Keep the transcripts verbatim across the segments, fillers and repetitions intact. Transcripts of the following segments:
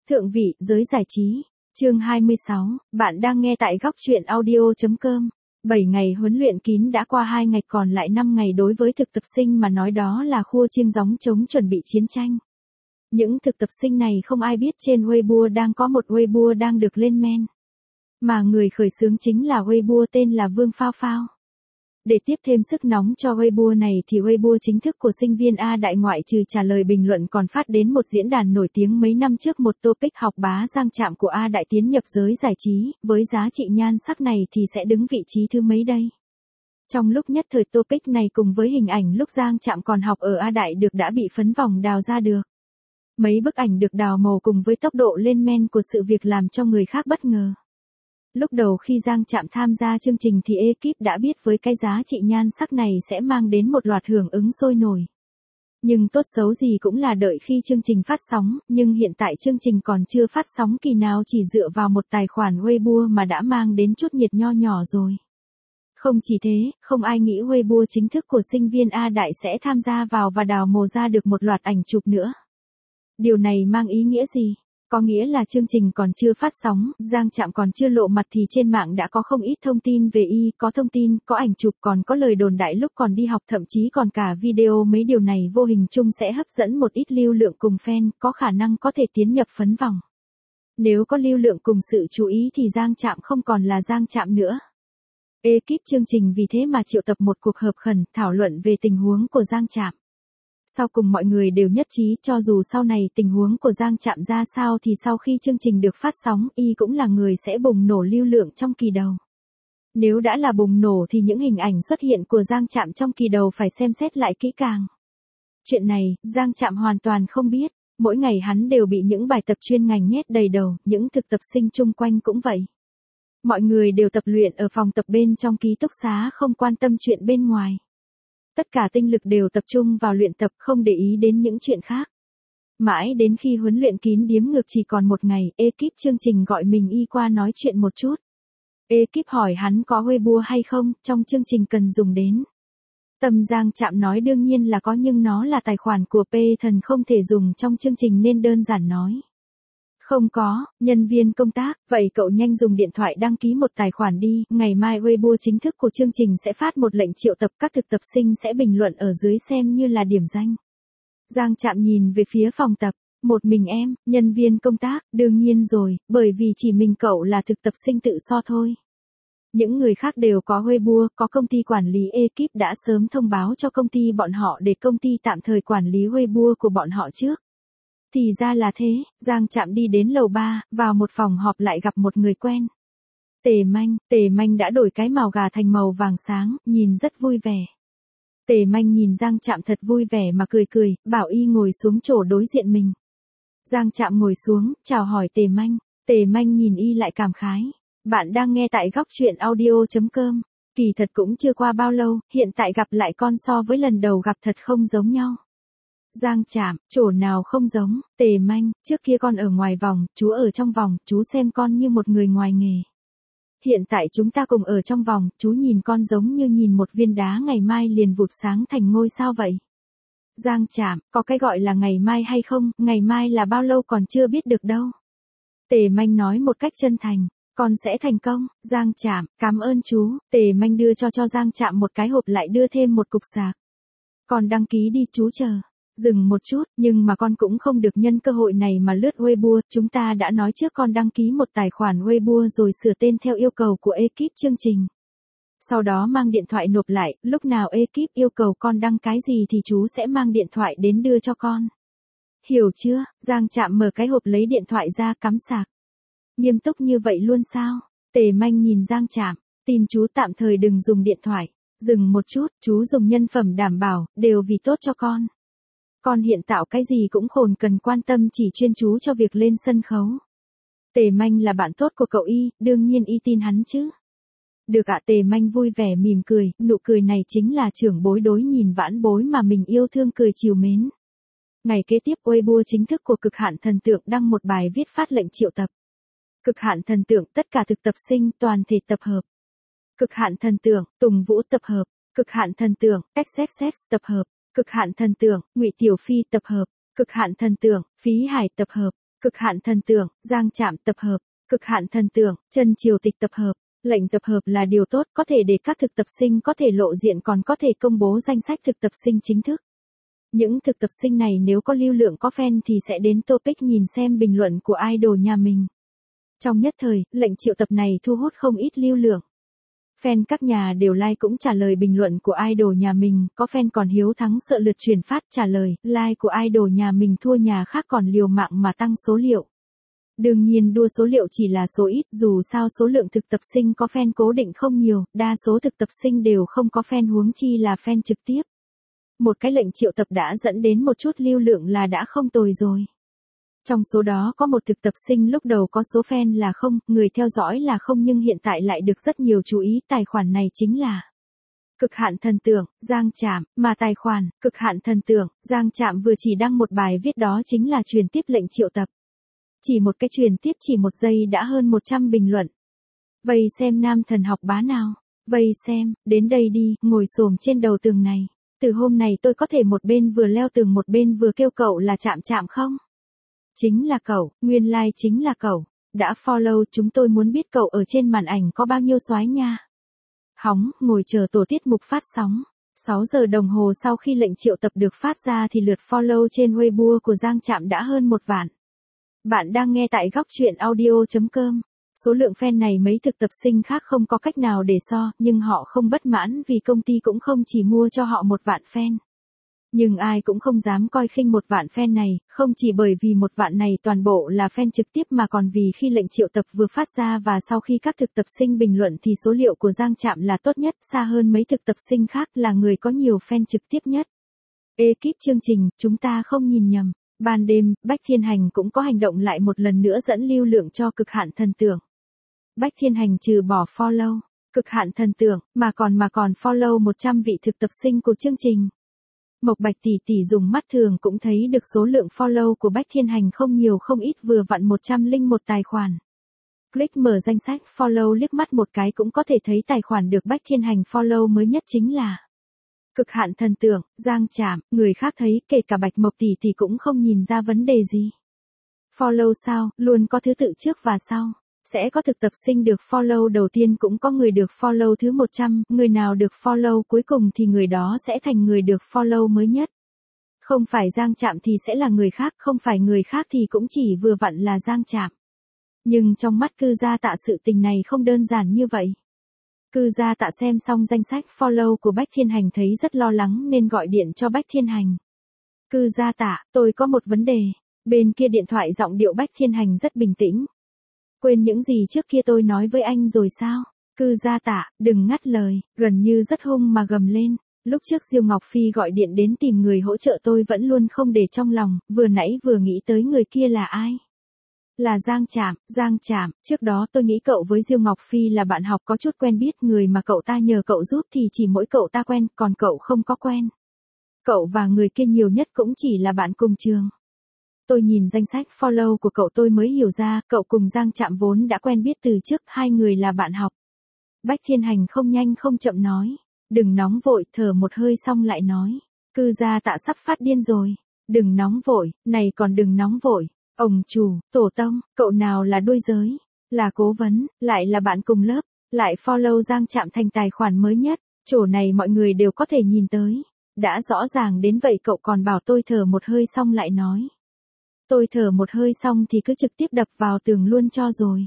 Thượng vị, giới giải trí. Chương hai mươi sáu, bạn đang nghe tại góc truyện audio.com. bảy ngày huấn luyện kín đã qua hai ngày còn lại năm ngày đối với thực tập sinh mà nói đó là khua chiêng gióng trống chuẩn bị chiến tranh. Những thực tập sinh này không ai biết trên Weibo đang có một Weibo đang được lên men. Mà người khởi xướng chính là Weibo tên là Vương Phao Phao. Để tiếp thêm sức nóng cho Weibo này thì Weibo chính thức của sinh viên A Đại ngoại trừ trả lời bình luận còn phát đến một diễn đàn nổi tiếng mấy năm trước một topic học bá Giang Trạm của A Đại tiến nhập giới giải trí, với giá trị nhan sắc này thì sẽ đứng vị trí thứ mấy đây. Trong lúc nhất thời topic này cùng với hình ảnh lúc Giang Trạm còn học ở A Đại được đã bị phấn vòng đào ra được. Mấy bức ảnh được đào màu cùng với tốc độ lên men của sự việc làm cho người khác bất ngờ. Lúc đầu khi Giang Trạm tham gia chương trình thì ekip đã biết với cái giá trị nhan sắc này sẽ mang đến một loạt hưởng ứng sôi nổi. Nhưng tốt xấu gì cũng là đợi khi chương trình phát sóng, nhưng hiện tại chương trình còn chưa phát sóng kỳ nào chỉ dựa vào một tài khoản Weibo mà đã mang đến chút nhiệt nho nhỏ rồi. Không chỉ thế, không ai nghĩ Weibo chính thức của sinh viên A Đại sẽ tham gia vào và đào mồ ra được một loạt ảnh chụp nữa. Điều này mang ý nghĩa gì? Có nghĩa là chương trình còn chưa phát sóng, Giang Trạm còn chưa lộ mặt thì trên mạng đã có không ít thông tin về y, có thông tin, có ảnh chụp còn có lời đồn đại lúc còn đi học thậm chí còn cả video mấy điều này vô hình chung sẽ hấp dẫn một ít lưu lượng cùng fan, có khả năng có thể tiến nhập phấn vòng. Nếu có lưu lượng cùng sự chú ý thì Giang Trạm không còn là Giang Trạm nữa. Ekip chương trình vì thế mà triệu tập một cuộc họp khẩn thảo luận về tình huống của Giang Trạm. Sau cùng mọi người đều nhất trí cho dù sau này tình huống của Giang Trạm ra sao thì sau khi chương trình được phát sóng y cũng là người sẽ bùng nổ lưu lượng trong kỳ đầu. Nếu đã là bùng nổ thì những hình ảnh xuất hiện của Giang Trạm trong kỳ đầu phải xem xét lại kỹ càng. Chuyện này, Giang Trạm hoàn toàn không biết, mỗi ngày hắn đều bị những bài tập chuyên ngành nhét đầy đầu, những thực tập sinh chung quanh cũng vậy. Mọi người đều tập luyện ở phòng tập bên trong ký túc xá không quan tâm chuyện bên ngoài. Tất cả tinh lực đều tập trung vào luyện tập không để ý đến những chuyện khác. Mãi đến khi huấn luyện kín điếm ngược chỉ còn một ngày, ekip chương trình gọi mình y qua nói chuyện một chút. Ekip hỏi hắn có Weibo hay không, trong chương trình cần dùng đến. Tâm Giang Trạm nói đương nhiên là có nhưng nó là tài khoản của P thần không thể dùng trong chương trình nên đơn giản nói. Không có, nhân viên công tác, vậy cậu nhanh dùng điện thoại đăng ký một tài khoản đi, ngày mai Weibo chính thức của chương trình sẽ phát một lệnh triệu tập các thực tập sinh sẽ bình luận ở dưới xem như là điểm danh. Giang Trạm nhìn về phía phòng tập, một mình em, nhân viên công tác, đương nhiên rồi, bởi vì chỉ mình cậu là thực tập sinh tự so thôi. Những người khác đều có Weibo, có công ty quản lý ekip đã sớm thông báo cho công ty bọn họ để công ty tạm thời quản lý Weibo của bọn họ trước. Thì ra là thế, Giang Trạm đi đến lầu ba, vào một phòng họp lại gặp một người quen. Tề Manh, Tề Manh đã đổi cái màu gà thành màu vàng sáng, nhìn rất vui vẻ. Tề Manh nhìn Giang Trạm thật vui vẻ mà cười cười, bảo y ngồi xuống chỗ đối diện mình. Giang Trạm ngồi xuống, chào hỏi Tề Manh, Tề Manh nhìn y lại cảm khái. Bạn đang nghe tại góc truyện audio.com, kỳ thật cũng chưa qua bao lâu, hiện tại gặp lại con so với lần đầu gặp thật không giống nhau. Giang Trạm, chỗ nào không giống, Tề Manh, trước kia con ở ngoài vòng, chú ở trong vòng, chú xem con như một người ngoài nghề. Hiện tại chúng ta cùng ở trong vòng, chú nhìn con giống như nhìn một viên đá ngày mai liền vụt sáng thành ngôi sao vậy. Giang Trạm, có cái gọi là ngày mai hay không, ngày mai là bao lâu còn chưa biết được đâu. Tề Manh nói một cách chân thành, con sẽ thành công, Giang Trạm, cảm ơn chú, Tề Manh đưa cho cho Giang Trạm một cái hộp lại đưa thêm một cục sạc. Con đăng ký đi chú chờ. Dừng một chút, nhưng mà con cũng không được nhân cơ hội này mà lướt Weibo, chúng ta đã nói trước con đăng ký một tài khoản Weibo rồi sửa tên theo yêu cầu của ekip chương trình. Sau đó mang điện thoại nộp lại, lúc nào ekip yêu cầu con đăng cái gì thì chú sẽ mang điện thoại đến đưa cho con. Hiểu chưa? Giang Trạm mở cái hộp lấy điện thoại ra cắm sạc. Nghiêm túc như vậy luôn sao? Tề Manh nhìn Giang Trạm, tin chú tạm thời đừng dùng điện thoại. Dừng một chút, chú dùng nhân phẩm đảm bảo, đều vì tốt cho con. Con hiện tạo cái gì cũng khồn cần quan tâm chỉ chuyên chú cho việc lên sân khấu. Tề Manh là bạn tốt của cậu y, đương nhiên y tin hắn chứ. Được ạ, Tề Manh vui vẻ mỉm cười, nụ cười này chính là trưởng bối đối nhìn vãn bối mà mình yêu thương cười chiều mến. Ngày kế tiếp Weibo chính thức của Cực Hạn Thần Tượng đăng một bài viết phát lệnh triệu tập. Cực Hạn Thần Tượng tất cả thực tập sinh toàn thể tập hợp. Cực Hạn Thần Tượng, Tùng Vũ tập hợp. Cực Hạn Thần Tượng, ích ích ích tập hợp. Cực Hạn Thần Tượng, Ngụy Tiểu Phi tập hợp. Cực Hạn Thần Tượng, Phí Hải tập hợp. Cực hạn thần tượng, Giang Trạm tập hợp. Cực hạn thần tượng, Trần Triều Tịch tập hợp. Lệnh tập hợp là điều tốt, có thể để các thực tập sinh có thể lộ diện, còn có thể công bố danh sách thực tập sinh chính thức. Những thực tập sinh này nếu có lưu lượng có fan thì sẽ đến topic nhìn xem bình luận của idol nhà mình. Trong nhất thời, lệnh triệu tập này thu hút không ít lưu lượng. Fan các nhà đều like cũng trả lời bình luận của idol nhà mình, có fan còn hiếu thắng sợ lượt truyền phát trả lời, like của idol nhà mình thua nhà khác còn liều mạng mà tăng số liệu. Đương nhiên đua số liệu chỉ là số ít, dù sao số lượng thực tập sinh có fan cố định không nhiều, đa số thực tập sinh đều không có fan, huống chi là fan trực tiếp. Một cái lệnh triệu tập đã dẫn đến một chút lưu lượng là đã không tồi rồi. Trong số đó có một thực tập sinh lúc đầu có số fan là không, người theo dõi là không, nhưng hiện tại lại được rất nhiều chú ý, tài khoản này chính là Cực hạn thần tượng, Giang Trạm, mà tài khoản Cực hạn thần tượng, Giang Trạm vừa chỉ đăng một bài viết đó chính là truyền tiếp lệnh triệu tập. Chỉ một cái truyền tiếp chỉ một giây đã hơn một trăm bình luận. Vây xem nam thần học bá nào, vây xem, đến đây đi, ngồi xổm trên đầu tường này. Từ hôm này tôi có thể một bên vừa leo tường một bên vừa kêu cậu là Trạm Trạm không? Chính là cậu, nguyên lai like chính là cậu. Đã follow, chúng tôi muốn biết cậu ở trên màn ảnh có bao nhiêu soái nha. Hóng, ngồi chờ tổ tiết mục phát sóng. sáu giờ đồng hồ sau khi lệnh triệu tập được phát ra thì lượt follow trên Weibo của Giang Trạm đã hơn một vạn. Bạn đang nghe tại góc chuyện audio chấm com. Số lượng fan này mấy thực tập sinh khác không có cách nào để so, nhưng họ không bất mãn vì công ty cũng không chỉ mua cho họ một vạn fan. Nhưng ai cũng không dám coi khinh một vạn fan này, không chỉ bởi vì một vạn này toàn bộ là fan trực tiếp mà còn vì khi lệnh triệu tập vừa phát ra và sau khi các thực tập sinh bình luận thì số liệu của Giang Trạm là tốt nhất, xa hơn mấy thực tập sinh khác, là người có nhiều fan trực tiếp nhất. Ekip chương trình, chúng ta không nhìn nhầm. Ban đêm, Bách Thiên Hành cũng có hành động lại một lần nữa dẫn lưu lượng cho Cực hạn thần tượng. Bách Thiên Hành trừ bỏ follow Cực hạn thần tượng, mà còn mà còn follow một trăm vị thực tập sinh của chương trình. Mộc Bạch tỷ tỷ dùng mắt thường cũng thấy được số lượng follow của Bách Thiên Hành không nhiều không ít, vừa vặn một trăm lẻ một tài khoản. Click mở danh sách follow liếc mắt một cái cũng có thể thấy tài khoản được Bách Thiên Hành follow mới nhất chính là Cực hạn thần tượng, Giang Trạm, người khác thấy, kể cả Bạch Mộc tỷ tỷ cũng không nhìn ra vấn đề gì. Follow sao, luôn có thứ tự trước và sau. Sẽ có thực tập sinh được follow đầu tiên, cũng có người được follow thứ một trăm, người nào được follow cuối cùng thì người đó sẽ thành người được follow mới nhất. Không phải Giang Trạm thì sẽ là người khác, không phải người khác thì cũng chỉ vừa vặn là Giang Trạm. Nhưng trong mắt Cư Gia Tạ sự tình này không đơn giản như vậy. Cư Gia Tạ xem xong danh sách follow của Bách Thiên Hành thấy rất lo lắng nên gọi điện cho Bách Thiên Hành. Cư Gia Tạ, tôi có một vấn đề. Bên kia điện thoại giọng điệu Bách Thiên Hành rất bình tĩnh. Quên những gì trước kia tôi nói với anh rồi sao? Cư Gia Tạ, đừng ngắt lời, gần như rất hung mà gầm lên. Lúc trước Diêu Ngọc Phi gọi điện đến tìm người hỗ trợ tôi vẫn luôn không để trong lòng, vừa nãy vừa nghĩ tới người kia là ai? Là Giang Trạm, Giang Trạm, trước đó tôi nghĩ cậu với Diêu Ngọc Phi là bạn học có chút quen biết, người mà cậu ta nhờ cậu giúp thì chỉ mỗi cậu ta quen, còn cậu không có quen. Cậu và người kia nhiều nhất cũng chỉ là bạn cùng trường. Tôi nhìn danh sách follow của cậu tôi mới hiểu ra, cậu cùng Giang Trạm vốn đã quen biết từ trước, hai người là bạn học. Bách Thiên Hành không nhanh không chậm nói. Đừng nóng vội, thở một hơi xong lại nói. Cư Gia Tạ sắp phát điên rồi. Đừng nóng vội, này còn đừng nóng vội. Ông chủ, tổ tông, cậu nào là đuôi giới, là cố vấn, lại là bạn cùng lớp, lại follow Giang Trạm thành tài khoản mới nhất, chỗ này mọi người đều có thể nhìn tới. Đã rõ ràng đến vậy cậu còn bảo tôi thở một hơi xong lại nói. Tôi thở một hơi xong thì cứ trực tiếp đập vào tường luôn cho rồi.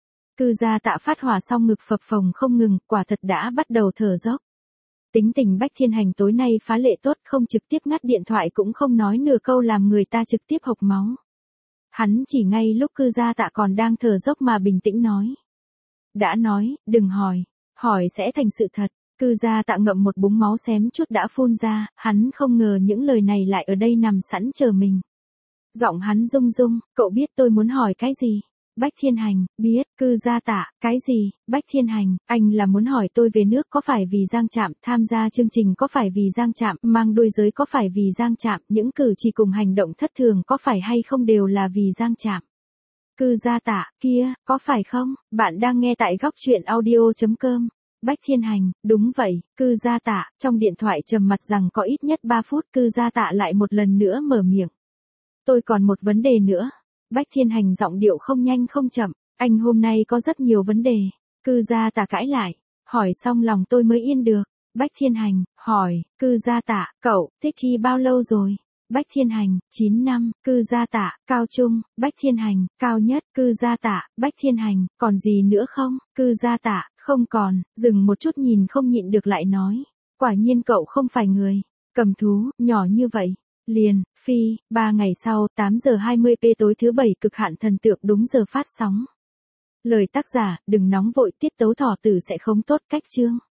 Cư Gia Tạ phát hỏa xong ngực phập phồng không ngừng, quả thật đã bắt đầu thở dốc. Tính tình Bách Thiên Hành tối nay phá lệ tốt, không trực tiếp ngắt điện thoại cũng không nói nửa câu làm người ta trực tiếp hộc máu. Hắn chỉ ngay lúc Cư Gia Tạ còn đang thở dốc mà bình tĩnh nói. Đã nói, đừng hỏi, hỏi sẽ thành sự thật. Cư Gia Tạ ngậm một búng máu xém chút đã phun ra, hắn không ngờ những lời này lại ở đây nằm sẵn chờ mình. Giọng hắn rung rung, cậu biết tôi muốn hỏi cái gì? Bách Thiên Hành, biết. Cư Gia Tạ, cái gì? Bách Thiên Hành, anh là muốn hỏi tôi về nước có phải vì Giang Trạm, tham gia chương trình có phải vì Giang Trạm, mang đuôi giới có phải vì Giang Trạm, những cử chỉ cùng hành động thất thường có phải hay không đều là vì Giang Trạm. Cư Gia Tạ, kia, có phải không? Bạn đang nghe tại góc chuyện audio chấm com. Bách Thiên Hành, đúng vậy. Cư Gia Tạ, trong điện thoại trầm mặt rằng có ít nhất ba phút, Cư Gia Tạ lại một lần nữa mở miệng. Tôi còn một vấn đề nữa. Bách Thiên Hành giọng điệu không nhanh không chậm, anh hôm nay có rất nhiều vấn đề. Cư gia Tạ cãi lại, hỏi xong lòng tôi mới yên được. Bách Thiên Hành, hỏi, Cư gia Tạ, cậu, thích thi bao lâu rồi? Bách Thiên Hành, chín năm, Cư gia Tạ, cao trung, Bách Thiên Hành, cao nhất, Cư gia Tạ, Bách Thiên Hành, còn gì nữa không? Cư gia Tạ, không còn, dừng một chút nhìn không nhịn được lại nói, quả nhiên cậu không phải người cầm thú, nhỏ như vậy. Liền, phi, ba ngày sau, tám giờ hai mươi p tối thứ bảy cực hạn thần tượng đúng giờ phát sóng. Lời tác giả, đừng nóng vội, tiết tấu thỏ tử sẽ không tốt cách chương.